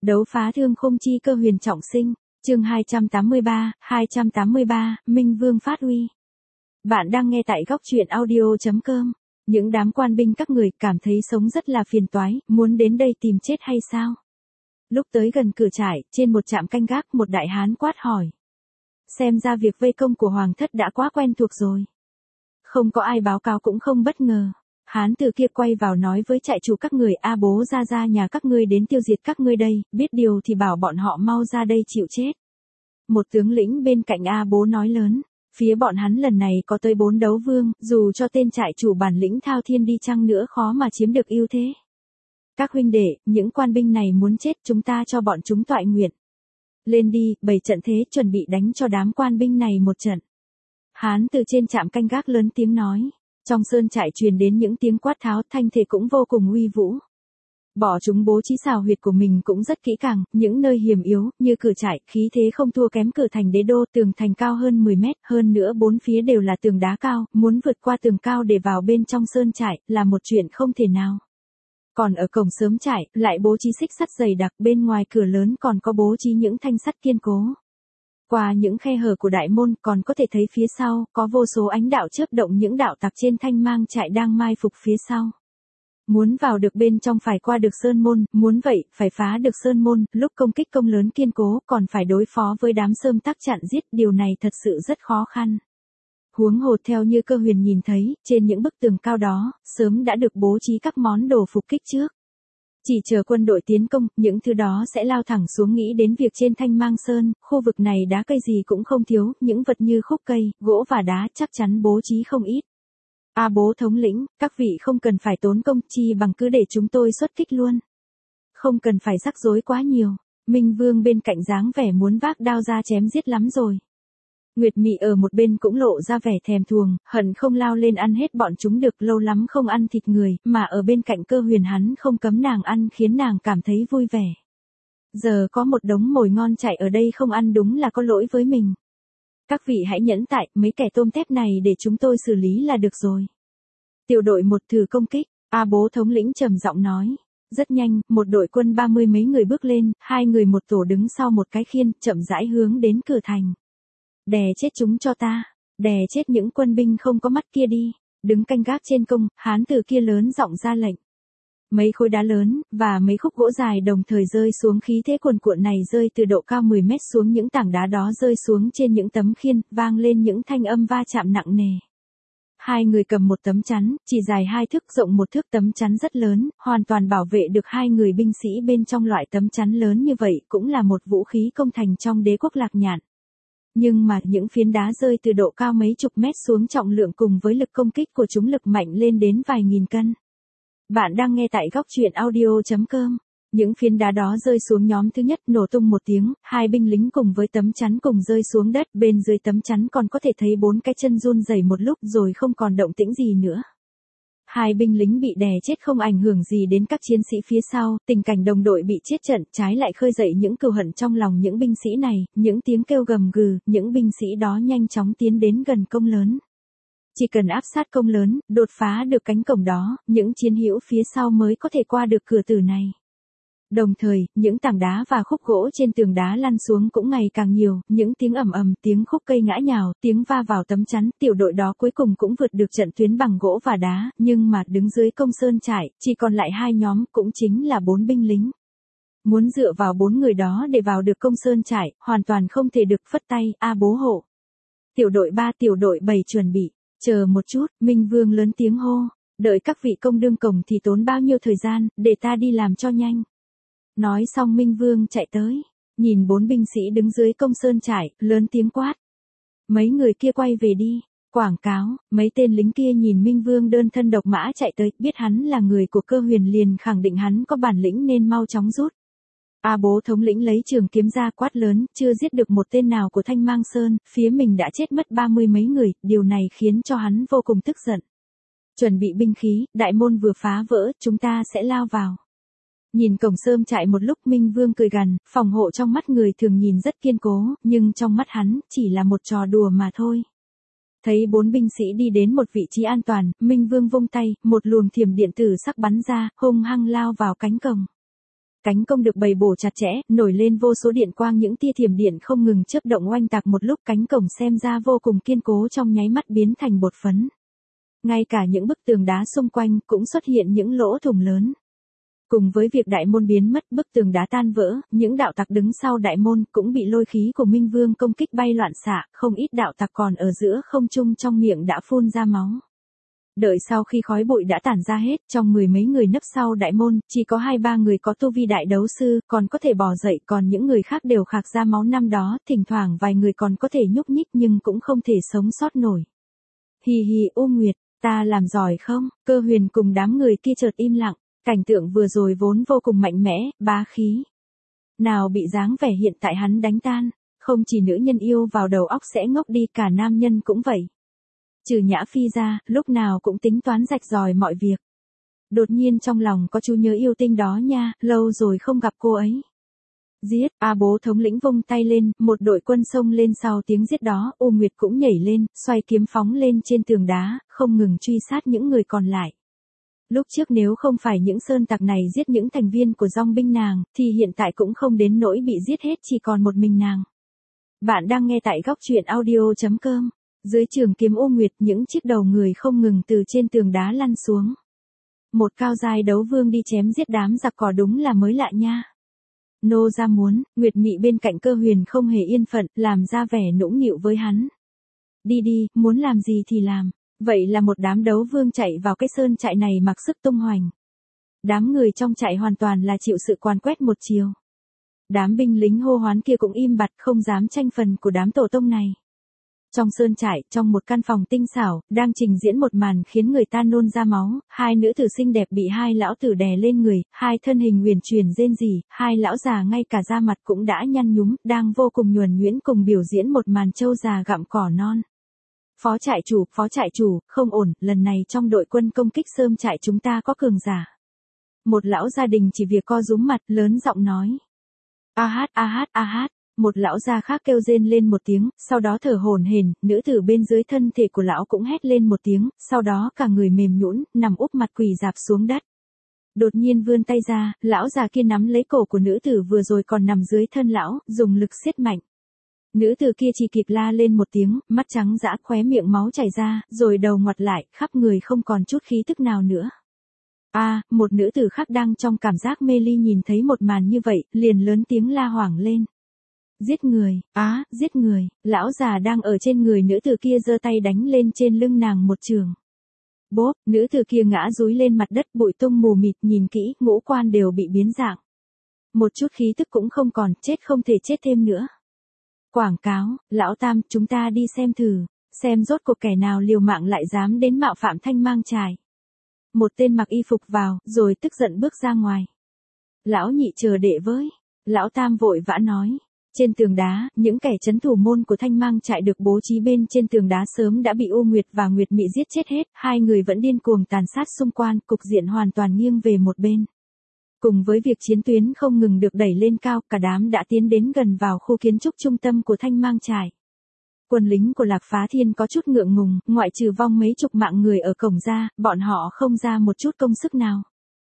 Đấu phá thương khung chi cơ huyền trọng sinh, chương 283, Minh Vương phát uy. Bạn đang nghe tại góc truyện audio.com. Những đám quan binh các người cảm thấy sống rất là phiền toái, muốn đến đây tìm chết hay sao? Lúc tới gần cửa trại, trên một trạm canh gác một đại hán quát hỏi. Xem ra việc vây công của hoàng thất đã quá quen thuộc rồi. Không có ai báo cáo cũng không bất ngờ. Hán từ kia quay vào nói với trại chủ các người, a bố ra nhà các ngươi đến tiêu diệt các ngươi đây, biết điều thì bảo bọn họ mau ra đây chịu chết. Một tướng lĩnh bên cạnh a bố nói lớn, phía bọn hắn lần này có tới 4 đấu vương, dù cho tên trại chủ bản lĩnh thao thiên đi chăng nữa khó mà chiếm được ưu thế. Các huynh đệ, những quan binh này muốn chết chúng ta cho bọn chúng toại nguyện. Lên đi, bày trận thế chuẩn bị đánh cho đám quan binh này một trận. Hán từ trên trạm canh gác lớn tiếng nói. Trong sơn trại truyền đến những tiếng quát tháo, thanh thế cũng vô cùng uy vũ. Bỏ chúng bố trí xào huyệt của mình cũng rất kỹ càng, những nơi hiểm yếu, như cửa trại, khí thế không thua kém cửa thành đế đô, tường thành cao hơn 10 mét, hơn nữa bốn phía đều là tường đá cao, muốn vượt qua tường cao để vào bên trong sơn trại, là một chuyện không thể nào. Còn ở cổng sớm trại, lại bố trí xích sắt dày đặc, bên ngoài cửa lớn còn có bố trí những thanh sắt kiên cố. Qua những khe hở của đại môn còn có thể thấy phía sau, có vô số ánh đạo chớp động, những đạo tặc trên thanh mang trại đang mai phục phía sau. Muốn vào được bên trong phải qua được sơn môn, muốn vậy, phải phá được sơn môn, lúc công kích công lớn kiên cố, còn phải đối phó với đám sơm tắc chặn giết, điều này thật sự rất khó khăn. Huống hồ theo như Cơ Huyền nhìn thấy, trên những bức tường cao đó, sớm đã được bố trí các món đồ phục kích trước. Chỉ chờ quân đội tiến công, những thứ đó sẽ lao thẳng xuống. Nghĩ đến việc trên Thanh Mang Sơn, khu vực này đá cây gì cũng không thiếu, những vật như khúc cây, gỗ và đá chắc chắn bố trí không ít. A bố thống lĩnh, các vị không cần phải tốn công, chi bằng cứ để chúng tôi xuất kích luôn. Không cần phải rắc rối quá nhiều, Minh Vương bên cạnh dáng vẻ muốn vác đao ra chém giết lắm rồi. Nguyệt Mị ở một bên cũng lộ ra vẻ thèm thuồng, hận không lao lên ăn hết bọn chúng được, lâu lắm không ăn thịt người, mà ở bên cạnh Cơ Huyền hắn không cấm nàng ăn khiến nàng cảm thấy vui vẻ. Giờ có một đống mồi ngon chạy ở đây không ăn đúng là có lỗi với mình. Các vị hãy nhẫn tại, mấy kẻ tôm tép này để chúng tôi xử lý là được rồi. Tiểu đội một thử công kích, A bố thống lĩnh trầm giọng nói. Rất nhanh, một đội quân 30 mấy người bước lên, 2 người một tổ đứng sau một cái khiên, chậm rãi hướng đến cửa thành. Đè chết chúng cho ta, đè chết những quân binh không có mắt kia đi, đứng canh gác trên công, hán từ kia lớn giọng ra lệnh. Mấy khối đá lớn, và mấy khúc gỗ dài đồng thời rơi xuống, khí thế cuồn cuộn này rơi từ độ cao 10 mét xuống, những tảng đá đó rơi xuống trên những tấm khiên, vang lên những thanh âm va chạm nặng nề. 2 người cầm một tấm chắn, chỉ dài 2 thước rộng 1 thước, tấm chắn rất lớn, hoàn toàn bảo vệ được 2 người binh sĩ bên trong. Loại tấm chắn lớn như vậy cũng là một vũ khí công thành trong đế quốc Lạc Nhạn. Nhưng mà những phiến đá rơi từ độ cao mấy chục mét xuống, trọng lượng cùng với lực công kích của chúng lực mạnh lên đến vài nghìn cân. Bạn đang nghe tại góc truyện audio.com. Những phiến đá đó rơi xuống, nhóm thứ nhất nổ tung một tiếng, 2 binh lính cùng với tấm chắn cùng rơi xuống đất, bên dưới tấm chắn còn có thể thấy 4 cái chân run rẩy một lúc rồi không còn động tĩnh gì nữa. 2 binh lính bị đè chết không ảnh hưởng gì đến các chiến sĩ phía sau, tình cảnh đồng đội bị chết trận trái lại khơi dậy những cừu hận trong lòng những binh sĩ này, những tiếng kêu gầm gừ, những binh sĩ đó nhanh chóng tiến đến gần công lớn. Chỉ cần áp sát công lớn, đột phá được cánh cổng đó, những chiến hữu phía sau mới có thể qua được cửa tử này. Đồng thời, những tảng đá và khúc gỗ trên tường đá lăn xuống cũng ngày càng nhiều, những tiếng ầm ầm, tiếng khúc cây ngã nhào, tiếng va vào tấm chắn, tiểu đội đó cuối cùng cũng vượt được trận tuyến bằng gỗ và đá, nhưng mà đứng dưới công sơn trại, chỉ còn lại 2 nhóm, cũng chính là 4 binh lính. Muốn dựa vào 4 người đó để vào được công sơn trại, hoàn toàn không thể được. Phất tay, a bố hộ. Tiểu đội 3, tiểu đội 7 chuẩn bị. Chờ một chút, Minh Vương lớn tiếng hô, đợi các vị công đương cổng thì tốn bao nhiêu thời gian, để ta đi làm cho nhanh. Nói xong Minh Vương chạy tới, nhìn 4 binh sĩ đứng dưới công sơn trại, lớn tiếng quát. Mấy người kia quay về đi, quảng cáo. Mấy tên lính kia nhìn Minh Vương đơn thân độc mã chạy tới, biết hắn là người của Cơ Huyền liền khẳng định hắn có bản lĩnh nên mau chóng rút. A bố thống lĩnh lấy trường kiếm ra quát lớn, chưa giết được một tên nào của Thanh Mang Sơn, phía mình đã chết mất 30 mấy người, điều này khiến cho hắn vô cùng tức giận. Chuẩn bị binh khí, đại môn vừa phá vỡ, chúng ta sẽ lao vào. Nhìn cổng sơm trại một lúc, Minh Vương cười gằn, phòng hộ trong mắt người thường nhìn rất kiên cố, nhưng trong mắt hắn, chỉ là một trò đùa mà thôi. Thấy 4 binh sĩ đi đến một vị trí an toàn, Minh Vương vung tay, một luồng thiểm điện tử sắc bắn ra, hung hăng lao vào cánh cổng. Cánh công được bày bổ chặt chẽ, nổi lên vô số điện quang, những tia thiểm điện không ngừng chớp động oanh tạc một lúc, cánh cổng xem ra vô cùng kiên cố trong nháy mắt biến thành bột phấn. Ngay cả những bức tường đá xung quanh cũng xuất hiện những lỗ thủng lớn. Cùng với việc đại môn biến mất, bức tường đá tan vỡ, những đạo tặc đứng sau đại môn cũng bị lôi khí của Minh Vương công kích bay loạn xạ, không ít đạo tặc còn ở giữa không trung trong miệng đã phun ra máu. Đợi sau khi khói bụi đã tản ra hết, trong mười mấy người nấp sau đại môn, chỉ có 2-3 người có tu vi đại đấu sư, còn có thể bò dậy, còn những người khác đều khạc ra máu năm đó, thỉnh thoảng vài người còn có thể nhúc nhích nhưng cũng không thể sống sót nổi. Hì hì, U Nguyệt, ta làm giỏi không? Cơ Huyền cùng đám người kia chợt im lặng, cảnh tượng vừa rồi vốn vô cùng mạnh mẽ, bá khí. Nào bị dáng vẻ hiện tại hắn đánh tan, không chỉ nữ nhân yêu vào đầu óc sẽ ngốc đi, cả nam nhân cũng vậy. Trừ Nhã Phi ra, lúc nào cũng tính toán rạch ròi mọi việc. Đột nhiên trong lòng có chú nhớ yêu tinh đó nha, lâu rồi không gặp cô ấy. Giết, bố thống lĩnh vung tay lên, một đội quân xông lên sau tiếng giết đó, U Nguyệt cũng nhảy lên, xoay kiếm phóng lên trên tường đá, không ngừng truy sát những người còn lại. Lúc trước nếu không phải những sơn tặc này giết những thành viên của dòng binh nàng, thì hiện tại cũng không đến nỗi bị giết hết, chỉ còn một mình nàng. Bạn đang nghe tại góc truyện audio.com. Dưới trường kiếm U Nguyệt, những chiếc đầu người không ngừng từ trên tường đá lăn xuống. Một cao giai đấu vương đi chém giết đám giặc cỏ đúng là mới lạ nha. Nô ra muốn, Nguyệt Mị bên cạnh Cơ Huyền không hề yên phận, làm ra vẻ nũng nịu với hắn. Đi đi, muốn làm gì thì làm. Vậy là một đám đấu vương chạy vào cái sơn trại này mặc sức tung hoành. Đám người trong trại hoàn toàn là chịu sự quan quét một chiều. Đám binh lính hô hoán kia cũng im bặt, không dám tranh phần của đám tổ tông này. Trong sơn trại, trong một căn phòng tinh xảo, đang trình diễn một màn khiến người ta nôn ra máu, hai nữ tử xinh đẹp bị hai lão tử đè lên người, hai thân hình huyền chuyển rên rỉ, hai lão già ngay cả da mặt cũng đã nhăn nhúm, đang vô cùng nhuần nhuyễn cùng biểu diễn một màn trâu già gặm cỏ non. Phó trại chủ, không ổn, lần này trong đội quân công kích sơn trại chúng ta có cường giả. Một lão gia đình chỉ việc co rúm mặt, lớn giọng nói. A hát. Một lão già khác kêu rên lên một tiếng, sau đó thở hổn hển, nữ tử bên dưới thân thể của lão cũng hét lên một tiếng, sau đó cả người mềm nhũn, nằm úp mặt quỳ rạp xuống đất. Đột nhiên vươn tay ra, lão già kia nắm lấy cổ của nữ tử vừa rồi còn nằm dưới thân lão, dùng lực siết mạnh. Nữ tử kia chỉ kịp la lên một tiếng, mắt trắng dã, khóe miệng máu chảy ra, rồi đầu ngoặt lại, khắp người không còn chút khí tức nào nữa. Một nữ tử khác đang trong cảm giác mê ly nhìn thấy một màn như vậy, liền lớn tiếng la hoảng lên. Giết người, giết người, lão già đang ở trên người nữ tử kia giơ tay đánh lên trên lưng nàng một trường. Bốp, nữ tử kia ngã dúi lên mặt đất, bụi tung mù mịt, nhìn kỹ, ngũ quan đều bị biến dạng. Một chút khí tức cũng không còn, chết không thể chết thêm nữa. Quảng cáo, lão Tam, chúng ta đi xem thử, xem rốt cuộc kẻ nào liều mạng lại dám đến mạo phạm Thanh Mang Trại. Một tên mặc y phục vào, rồi tức giận bước ra ngoài. Lão Nhị chờ đệ với. Lão Tam vội vã nói. Trên tường đá, những kẻ trấn thủ môn của Thanh Mang Trại được bố trí bên trên tường đá sớm đã bị U Nguyệt và Nguyệt Mị giết chết hết, hai người vẫn điên cuồng tàn sát xung quanh, cục diện hoàn toàn nghiêng về một bên. Cùng với việc chiến tuyến không ngừng được đẩy lên cao, cả đám đã tiến đến gần vào khu kiến trúc trung tâm của Thanh Mang Trại. Quân lính của Lạc Phá Thiên có chút ngượng ngùng, ngoại trừ vong mấy chục mạng người ở cổng ra, bọn họ không ra một chút công sức nào.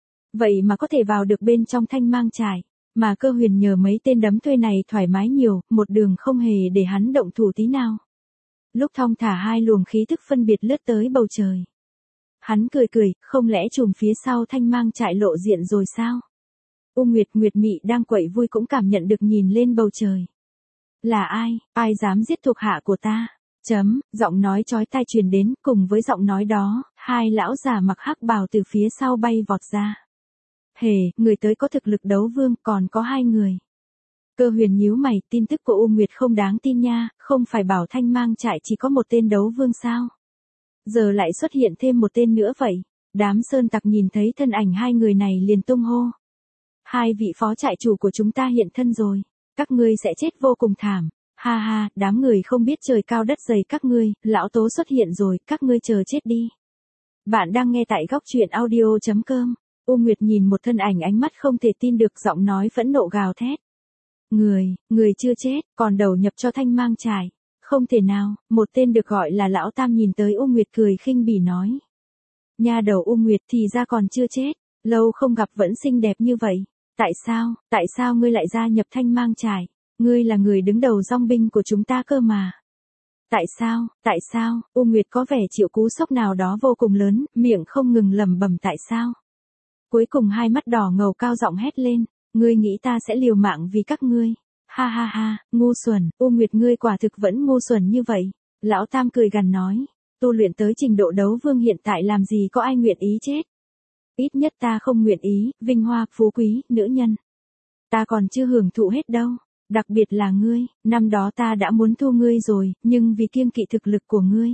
Vậy mà có thể vào được bên trong Thanh Mang Trại. Mà Cơ Huyền nhờ mấy tên đấm thuê này thoải mái nhiều, một đường không hề để hắn động thủ tí nào. Lúc thong thả hai luồng khí tức phân biệt lướt tới bầu trời. Hắn cười, không lẽ trùm phía sau Thanh Mang Trại lộ diện rồi sao? U Nguyệt Mị đang quậy vui cũng cảm nhận được nhìn lên bầu trời. Là ai dám giết thuộc hạ của ta? Giọng nói chói tai truyền đến, cùng với giọng nói đó, hai lão già mặc hắc bào từ phía sau bay vọt ra. Người tới có thực lực đấu vương, còn có hai người. Cơ Huyền nhíu mày, tin tức của U Nguyệt không đáng tin nha, không phải bảo Thanh Mang Trại chỉ có một tên đấu vương sao? Giờ lại xuất hiện thêm một tên nữa vậy. Đám sơn tặc nhìn thấy thân ảnh hai người này liền tung hô. Hai vị phó trại chủ của chúng ta hiện thân rồi. Các ngươi sẽ chết vô cùng thảm. Ha, đám người không biết trời cao đất dày các ngươi, lão Tố xuất hiện rồi, các ngươi chờ chết đi. Bạn đang nghe tại góc truyện audio.com. U Nguyệt nhìn một thân ảnh, ánh mắt không thể tin được, giọng nói phẫn nộ gào thét. Người chưa chết, còn đầu nhập cho Thanh Mang Trại. Không thể nào, một tên được gọi là lão Tam nhìn tới U Nguyệt cười khinh bỉ nói. Nha đầu U Nguyệt thì ra còn chưa chết, lâu không gặp vẫn xinh đẹp như vậy. Tại sao ngươi lại gia nhập Thanh Mang Trải? Ngươi là người đứng đầu dòng binh của chúng ta cơ mà. Tại sao, U Nguyệt có vẻ chịu cú sốc nào đó vô cùng lớn, miệng không ngừng lẩm bẩm tại sao. Cuối cùng hai mắt đỏ ngầu cao giọng hét lên, ngươi nghĩ ta sẽ liều mạng vì các ngươi. Ha ha ha, ngu xuẩn, U Nguyệt ngươi quả thực vẫn ngu xuẩn như vậy. Lão Tam cười gằn nói, tu luyện tới trình độ đấu vương hiện tại làm gì có ai nguyện ý chết. Ít nhất ta không nguyện ý, vinh hoa, phú quý, nữ nhân. Ta còn chưa hưởng thụ hết đâu. Đặc biệt là ngươi, năm đó ta đã muốn thu ngươi rồi, nhưng vì kiêng kỵ thực lực của ngươi.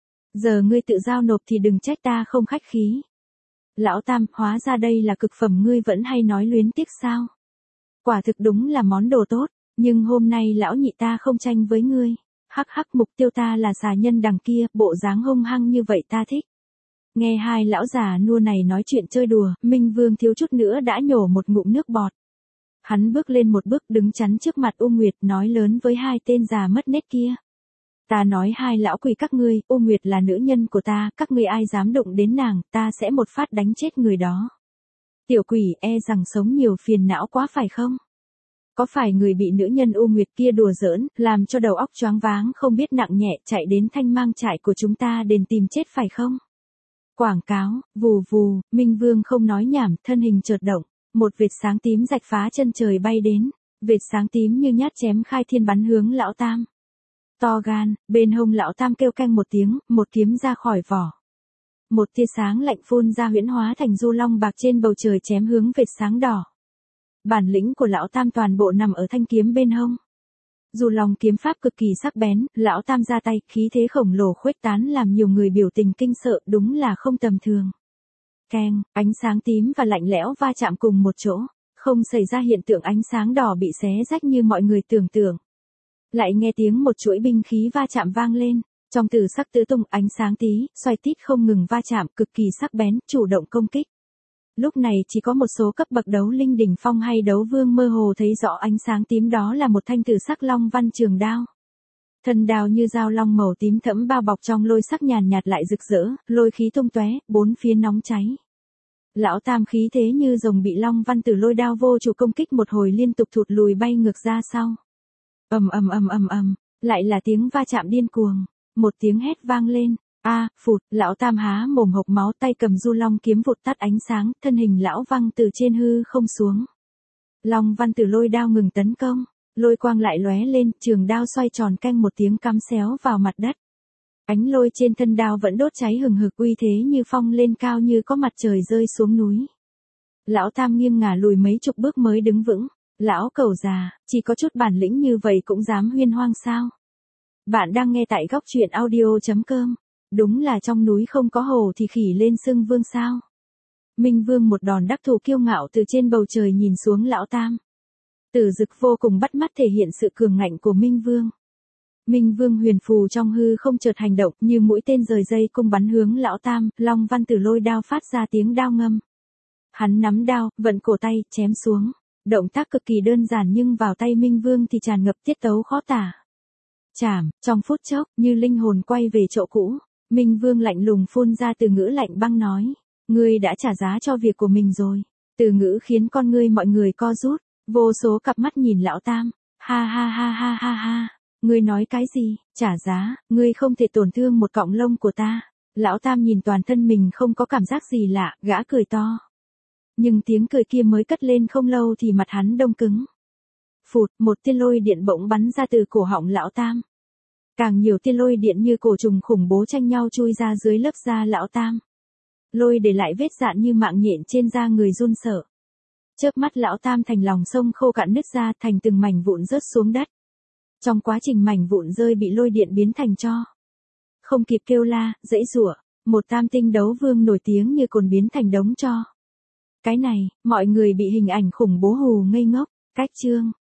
Giờ ngươi tự giao nộp thì đừng trách ta không khách khí. Lão Tam, hóa ra đây là cực phẩm ngươi vẫn hay nói luyến tiếc sao. Quả thực đúng là món đồ tốt, nhưng hôm nay lão nhị ta không tranh với ngươi. Hắc hắc, mục tiêu ta là xà nhân đằng kia, bộ dáng hung hăng như vậy ta thích. Nghe hai lão già nua này nói chuyện chơi đùa, Minh Vương thiếu chút nữa đã nhổ một ngụm nước bọt. Hắn bước lên một bước đứng chắn trước mặt U Nguyệt nói lớn với hai tên già mất nết kia. Ta nói hai lão quỷ các ngươi, U Nguyệt là nữ nhân của ta, các ngươi ai dám đụng đến nàng, ta sẽ một phát đánh chết người đó. Tiểu quỷ e rằng sống nhiều phiền não quá phải không? Có phải người bị nữ nhân U Nguyệt kia đùa giỡn, làm cho đầu óc choáng váng không biết nặng nhẹ chạy đến Thanh Mang Trại của chúng ta đền tìm chết phải không? Quảng cáo, vù vù, Minh Vương không nói nhảm, thân hình chợt động. Một vệt sáng tím rạch phá chân trời bay đến, vệt sáng tím như nhát chém khai thiên bắn hướng lão Tam. To gan, bên hông lão Tam kêu canh một tiếng, một kiếm ra khỏi vỏ. Một tia sáng lạnh phun ra huyễn hóa thành du long bạc trên bầu trời chém hướng vệt sáng đỏ. Bản lĩnh của lão Tam toàn bộ nằm ở thanh kiếm bên hông. Dù lòng kiếm pháp cực kỳ sắc bén, lão Tam ra tay, khí thế khổng lồ khuếch tán làm nhiều người biểu tình kinh sợ, đúng là không tầm thường. Keng, ánh sáng tím và lạnh lẽo va chạm cùng một chỗ, không xảy ra hiện tượng ánh sáng đỏ bị xé rách như mọi người tưởng tượng. Lại nghe tiếng một chuỗi binh khí va chạm vang lên, trong tử sắc tứ tung ánh sáng tí, xoay tít không ngừng va chạm cực kỳ sắc bén, chủ động công kích. Lúc này chỉ có một số cấp bậc đấu linh đỉnh phong hay đấu vương mơ hồ thấy rõ ánh sáng tím đó là một thanh tử sắc long văn trường đao. Thân đao như dao long màu tím thẫm bao bọc trong lôi sắc nhàn nhạt lại rực rỡ, lôi khí tung tóe, bốn phía nóng cháy. Lão Tam khí thế như rồng bị long văn từ lôi đao vô chủ công kích một hồi liên tục thụt lùi bay ngược ra sau. Ầm, lại là tiếng va chạm điên cuồng, một tiếng hét vang lên. Phụt, lão Tam há mồm hộc máu, tay cầm du long kiếm vụt tắt ánh sáng, thân hình lão văng từ trên hư không xuống. Long văn từ lôi đao ngừng tấn công, lôi quang lại lóe lên, trường đao xoay tròn canh một tiếng cắm xéo vào mặt đất. Ánh lôi trên thân đao vẫn đốt cháy hừng hực uy thế như phong lên cao như có mặt trời rơi xuống núi. Lão Tam nghiêng ngả lùi mấy chục bước mới đứng vững. Lão cẩu già, chỉ có chút bản lĩnh như vậy cũng dám huyên hoang sao? Bạn đang nghe tại góc truyện audio.com. Đúng là trong núi không có hổ thì khỉ lên xưng vương sao? Minh Vương một đòn đắc thủ kiêu ngạo từ trên bầu trời nhìn xuống lão Tam. Tử dực vô cùng bắt mắt thể hiện sự cường ngạnh của Minh Vương. Minh Vương huyền phù trong hư không chợt hành động như mũi tên rời dây cung bắn hướng lão Tam, long văn từ lôi đao phát ra tiếng đao ngâm. Hắn nắm đao, vận cổ tay, chém xuống. Động tác cực kỳ đơn giản nhưng vào tay Minh Vương thì tràn ngập tiết tấu khó tả. Chảm, trong phút chốc, như linh hồn quay về chỗ cũ, Minh Vương lạnh lùng phun ra từ ngữ lạnh băng nói, ngươi đã trả giá cho việc của mình rồi. Từ ngữ khiến con ngươi mọi người co rút, vô số cặp mắt nhìn lão Tam, ha, ngươi nói cái gì, trả giá, ngươi không thể tổn thương một cọng lông của ta. Lão Tam nhìn toàn thân mình không có cảm giác gì lạ, gã cười to. Nhưng tiếng cười kia mới cất lên không lâu thì mặt hắn đông cứng. Phụt, một tia lôi điện bỗng bắn ra từ cổ họng lão Tam. Càng nhiều tia lôi điện như cổ trùng khủng bố tranh nhau chui ra dưới lớp da lão Tam. Lôi để lại vết dạn như mạng nhện trên da người run sợ. Chớp mắt lão Tam thành lòng sông khô cạn nứt ra thành từng mảnh vụn rớt xuống đất. Trong quá trình mảnh vụn rơi bị lôi điện biến thành tro. Không kịp kêu la, giãy giụa, một tam tinh đấu vương nổi tiếng như cồn biến thành đống tro. Cái này, mọi người bị hình ảnh khủng bố hù ngây ngốc. Cách chương